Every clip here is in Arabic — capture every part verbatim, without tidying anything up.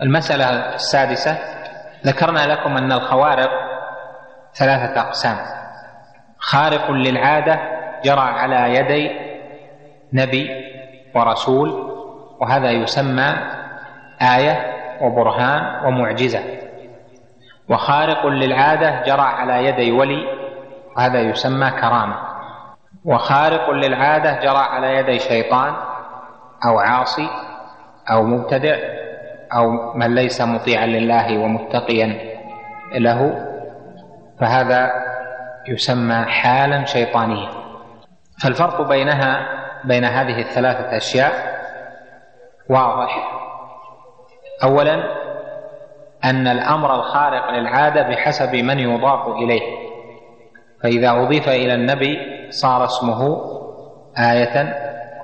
المسألة السادسة، ذكرنا لكم أن الخوارق ثلاثة أقسام: خارق للعادة جرى على يدي نبي ورسول، وهذا يسمى آية وبرهان ومعجزة. وخارق للعادة جرى على يدي ولي، وهذا يسمى كرامة. وخارق للعادة جرى على يدي شيطان أو عاصي أو مبتدع أو من ليس مطيعا لله ومتقيا له، فهذا يسمى حالا شيطانيا. فالفرق بينها بين هذه الثلاثة أشياء واضح. أولا أن الأمر الخارق للعادة بحسب من يضاف إليه، فإذا أضيف إلى النبي صار اسمه آية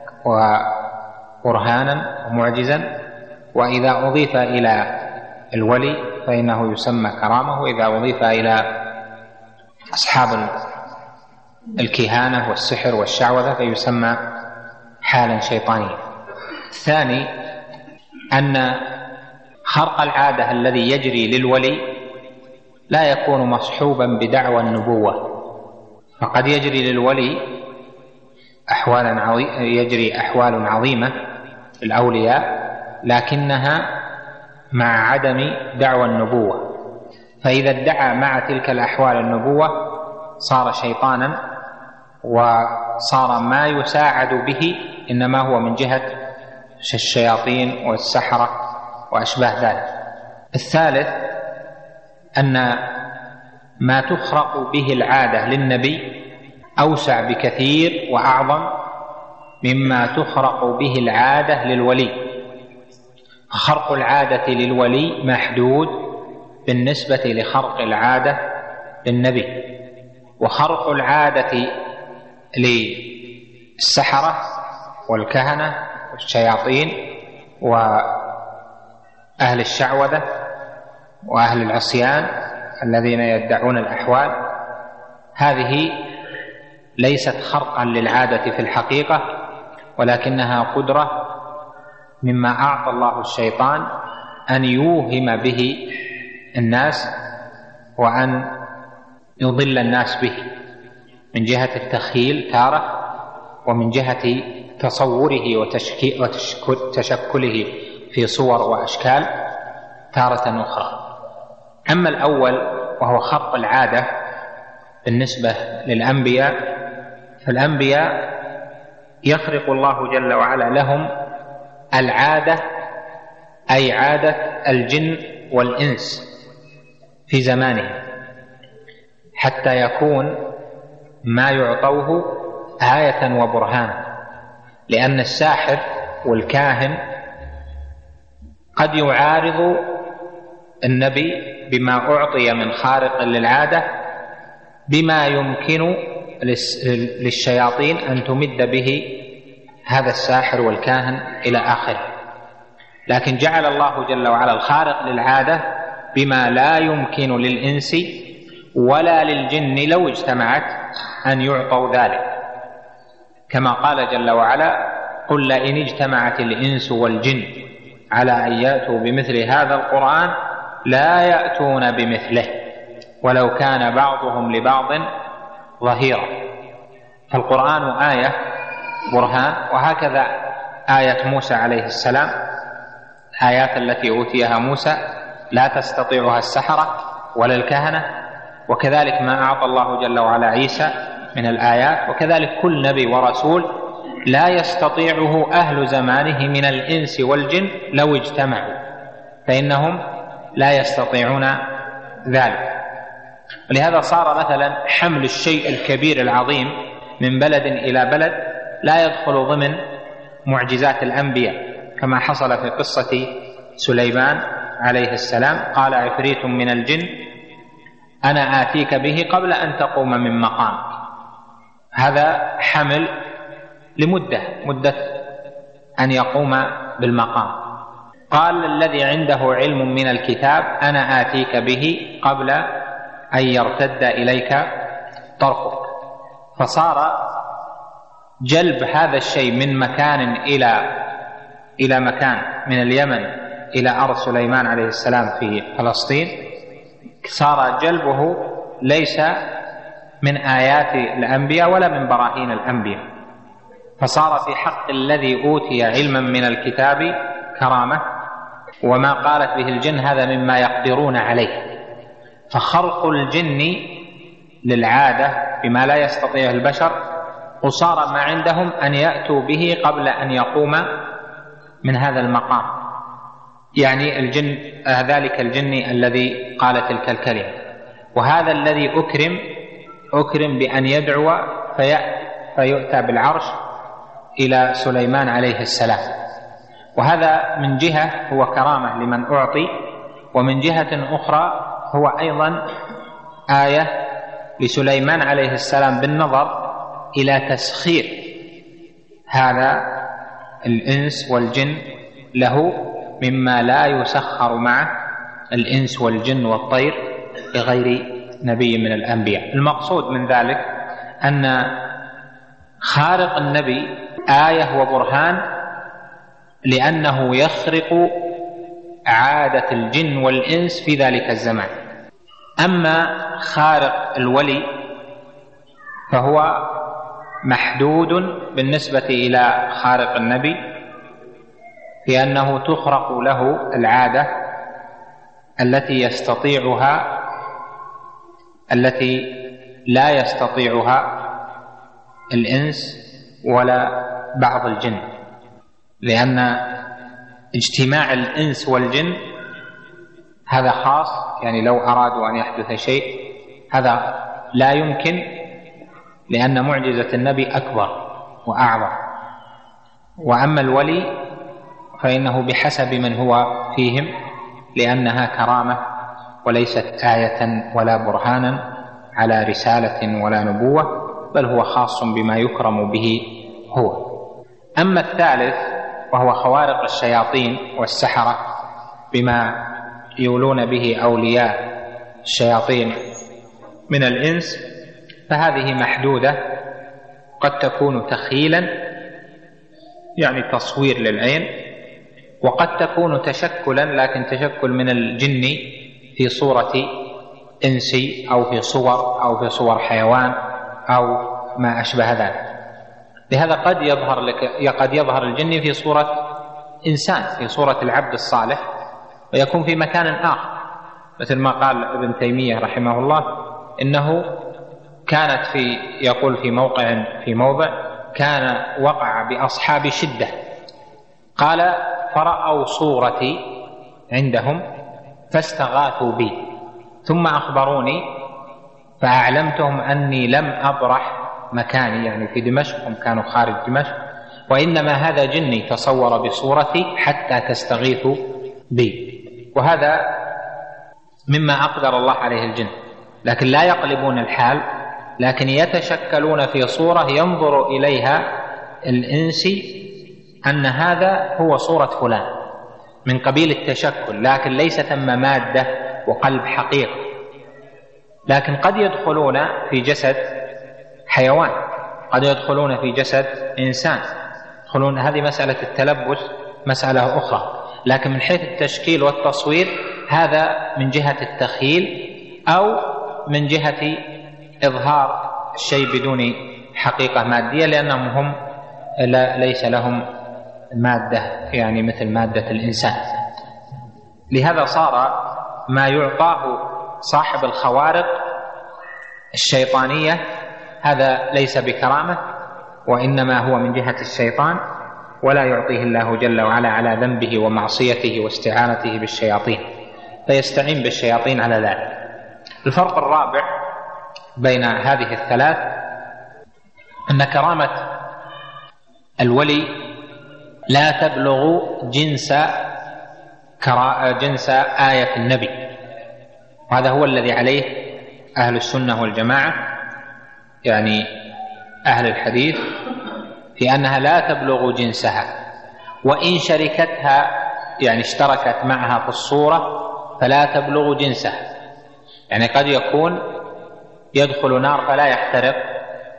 وبرهانا ومعجزا، وإذا أضيف إلى الولي فإنه يسمى كرامة، وإذا أضيف إلى أصحاب الكهانة والسحر والشعوذة فيسمى حالا شيطانيا. الثاني أن خرق العادة الذي يجري للولي لا يكون مصحوبا بدعوى النبوة، فقد يجري للولي أحوال عظيمة يجري أحوال عظيمة الأولياء لكنها مع عدم دعوى النبوة، فإذا ادعى مع تلك الأحوال النبوة صار شيطانا، وصار ما يساعد به إنما هو من جهة الشياطين والسحرة وأشباه ذلك. الثالث أن ما تخرق به العادة للنبي أوسع بكثير وأعظم مما تخرق به العادة للولي. خرق العادة للولي محدود بالنسبة لخرق العادة للنبي، وخرق العادة للسحرة والكهنة والشياطين وأهل الشعوذة وأهل العصيان الذين يدعون الأحوال، هذه ليست خرقا للعادة في الحقيقة، ولكنها قدرة مما أعطى الله الشيطان أن يوهم به الناس وأن يضل الناس به، من جهة التخيل تارة، ومن جهة تصوره وتشكله في صور وأشكال تارة أخرى. أما الأول وهو خرق العادة بالنسبة للأنبياء، فالأنبياء يخرق الله جل وعلا لهم العادة، أي عادة الجن والإنس في زمانهم، حتى يكون ما يعطوه آية وبرهانا، لأن الساحر والكاهن قد يعارض النبي بما أعطي من خارق للعادة بما يمكن للشياطين أن تمد به هذا الساحر والكاهن إلى آخره، لكن جعل الله جل وعلا الخارق للعادة بما لا يمكن للإنس ولا للجن لو اجتمعت أن يعطوا ذلك، كما قال جل وعلا: قل لئن اجتمعت الإنس والجن على أن يأتوا بمثل هذا القرآن لا يأتون بمثله ولو كان بعضهم لبعض ظهيرا. فالقرآن آية برهان، وهكذا آية موسى عليه السلام، الآيات التي أوتيها موسى لا تستطيعها السحرة ولا الكهنة، وكذلك ما أعطى الله جل وعلا عيسى من الآيات، وكذلك كل نبي ورسول لا يستطيعه أهل زمانه من الإنس والجن لو اجتمعوا، فإنهم لا يستطيعون ذلك. ولهذا صار مثلا حمل الشيء الكبير العظيم من بلد إلى بلد لا يدخل ضمن معجزات الأنبياء، كما حصل في قصة سليمان عليه السلام: قال عفريت من الجن أنا آتيك به قبل أن تقوم من مقامك. هذا حمل لمدة مدة أن يقوم بالمقام. قال الذي عنده علم من الكتاب أنا آتيك به قبل أن يرتد إليك طرفك. فصار جلب هذا الشيء من مكان إلى إلى مكان، من اليمن إلى أرض سليمان عليه السلام في فلسطين صار جلبه ليس من آيات الأنبياء ولا من براهين الأنبياء، فصار في حق الذي أوتي علما من الكتاب كرامة، وما قالت به الجن هذا مما يقدرون عليه. فخرق الجن للعادة بما لا يستطيع البشر وصار ما عندهم أن يأتوا به قبل أن يقوم من هذا المقام، يعني الجن ذلك الجن الذي قال تلك الكلمة، وهذا الذي أكرم أكرم بأن يدعو فيؤتى بالعرش إلى سليمان عليه السلام. وهذا من جهة هو كرامة لمن أعطي، ومن جهة أخرى هو أيضا آية لسليمان عليه السلام بالنظر إلى تسخير هذا الإنس والجن له مما لا يسخر معه الإنس والجن والطير لغير نبي من الأنبياء. المقصود من ذلك أن خارق النبي آية وبرهان لأنه يخرق عادة الجن والإنس في ذلك الزمان. أما خارق الولي فهو محدود بالنسبة إلى خارق النبي، في أنه تخرق له العادة التي يستطيعها التي لا يستطيعها الإنس ولا بعض الجن، لأن اجتماع الإنس والجن هذا خاص، يعني لو أرادوا أن يحدث شيء هذا لا يمكن، لأن معجزة النبي أكبر وأعظم. وأما الولي فإنه بحسب من هو فيهم، لأنها كرامة وليست آية ولا برهانا على رسالة ولا نبوة، بل هو خاص بما يكرم به هو. أما الثالث وهو خوارق الشياطين والسحرة بما يولون به أولياء الشياطين من الإنس، فهذه محدودة، قد تكون تخيلا يعني تصوير للعين، وقد تكون تشكلا لكن تشكل من الجن في صورة إنسي أو في صور أو في صور حيوان أو ما أشبه ذلك. لهذا قد يظهر لك قد يظهر الجن في صورة إنسان، في صورة العبد الصالح، ويكون في مكان آخر، مثل ما قال ابن تيمية رحمه الله إنه كانت في يقول في موقع في موضع كان وقع بأصحاب شدة، قال فرأوا صورتي عندهم فاستغاثوا بي ثم أخبروني فأعلمتهم أني لم أبرح مكاني، يعني في دمشق، هم كانوا خارج دمشق، وإنما هذا جني تصور بصورتي حتى تستغيثوا بي. وهذا مما أقدر الله عليه الجن، لكن لا يقلبون الحال، لكن يتشكلون في صورة ينظر إليها الإنسي أن هذا هو صورة فلان من قبيل التشكل، لكن ليس ثم مادة وقلب حقيقي. لكن قد يدخلون في جسد حيوان، قد يدخلون في جسد إنسان، يدخلون، هذه مسألة التلبس مسألة أخرى. لكن من حيث التشكيل والتصوير هذا من جهة التخيل أو من جهة إظهار الشيء بدون حقيقة مادية، لأنهم هم لا ليس لهم مادة يعني مثل مادة الإنسان. لهذا صار ما يعطاه صاحب الخوارق الشيطانية هذا ليس بكرامة، وإنما هو من جهة الشيطان، ولا يعطيه الله جل وعلا على ذنبه ومعصيته واستعانته بالشياطين، فيستعين بالشياطين على ذلك. الفرق الرابع بين هذه الثلاث أن كرامة الولي لا تبلغ جنس جنس آية النبي، وهذا هو الذي عليه أهل السنة والجماعة، يعني أهل الحديث، في أنها لا تبلغ جنسها، وإن شركتها يعني اشتركت معها في الصورة فلا تبلغ جنسها. يعني قد يكون يدخل نار فلا يحترق،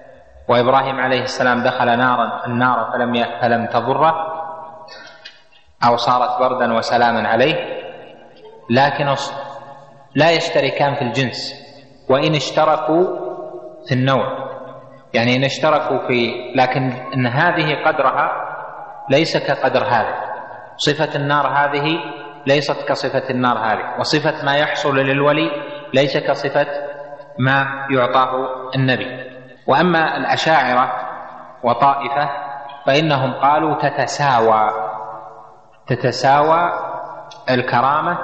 وإبراهيم عليه السلام دخل نارا النار فلم فلم تضره، أو صارت بردا وسلاما عليه، لكن لا يشتركان في الجنس، وإن اشتركوا في النوع، يعني إن اشتركوا في، لكن إن هذه قدرها ليس كقدر هذه، صفة النار هذه ليست كصفة النار هذه، وصفة ما يحصل للولي ليس كصفة ما يعطاه النبي. وأما الأشاعرة وطائفة فإنهم قالوا تتساوى تتساوى الكرامة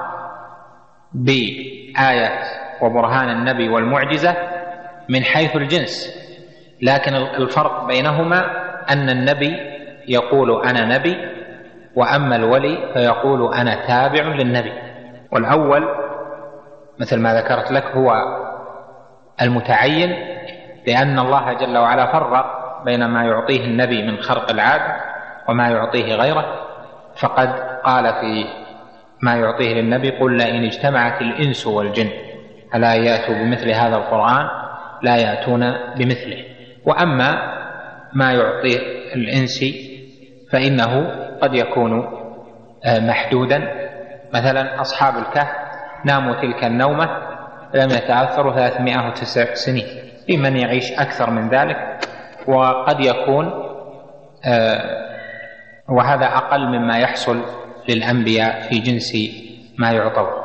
بآية وبرهان النبي والمعجزة من حيث الجنس، لكن الفرق بينهما أن النبي يقول أنا نبي، وأما الولي فيقول أنا تابع للنبي. والأول مثل ما ذكرت لك هو المتعين، لأن الله جل وعلا فرق بين ما يعطيه النبي من خرق العادة وما يعطيه غيره، فقد قال في ما يعطيه للنبي قل لئن اجتمعت الإنس والجن ألا يأتوا بمثل هذا القرآن لا يأتون بمثله. وأما ما يعطيه الإنس فإنه قد يكون محدودا، مثلا أصحاب الكهف ناموا تلك النومة لم يتأثروا ثلاثمائة وتسع سنين، في من يعيش أكثر من ذلك، وقد يكون وهذا أقل مما يحصل للأنبياء في جنس ما يعطون.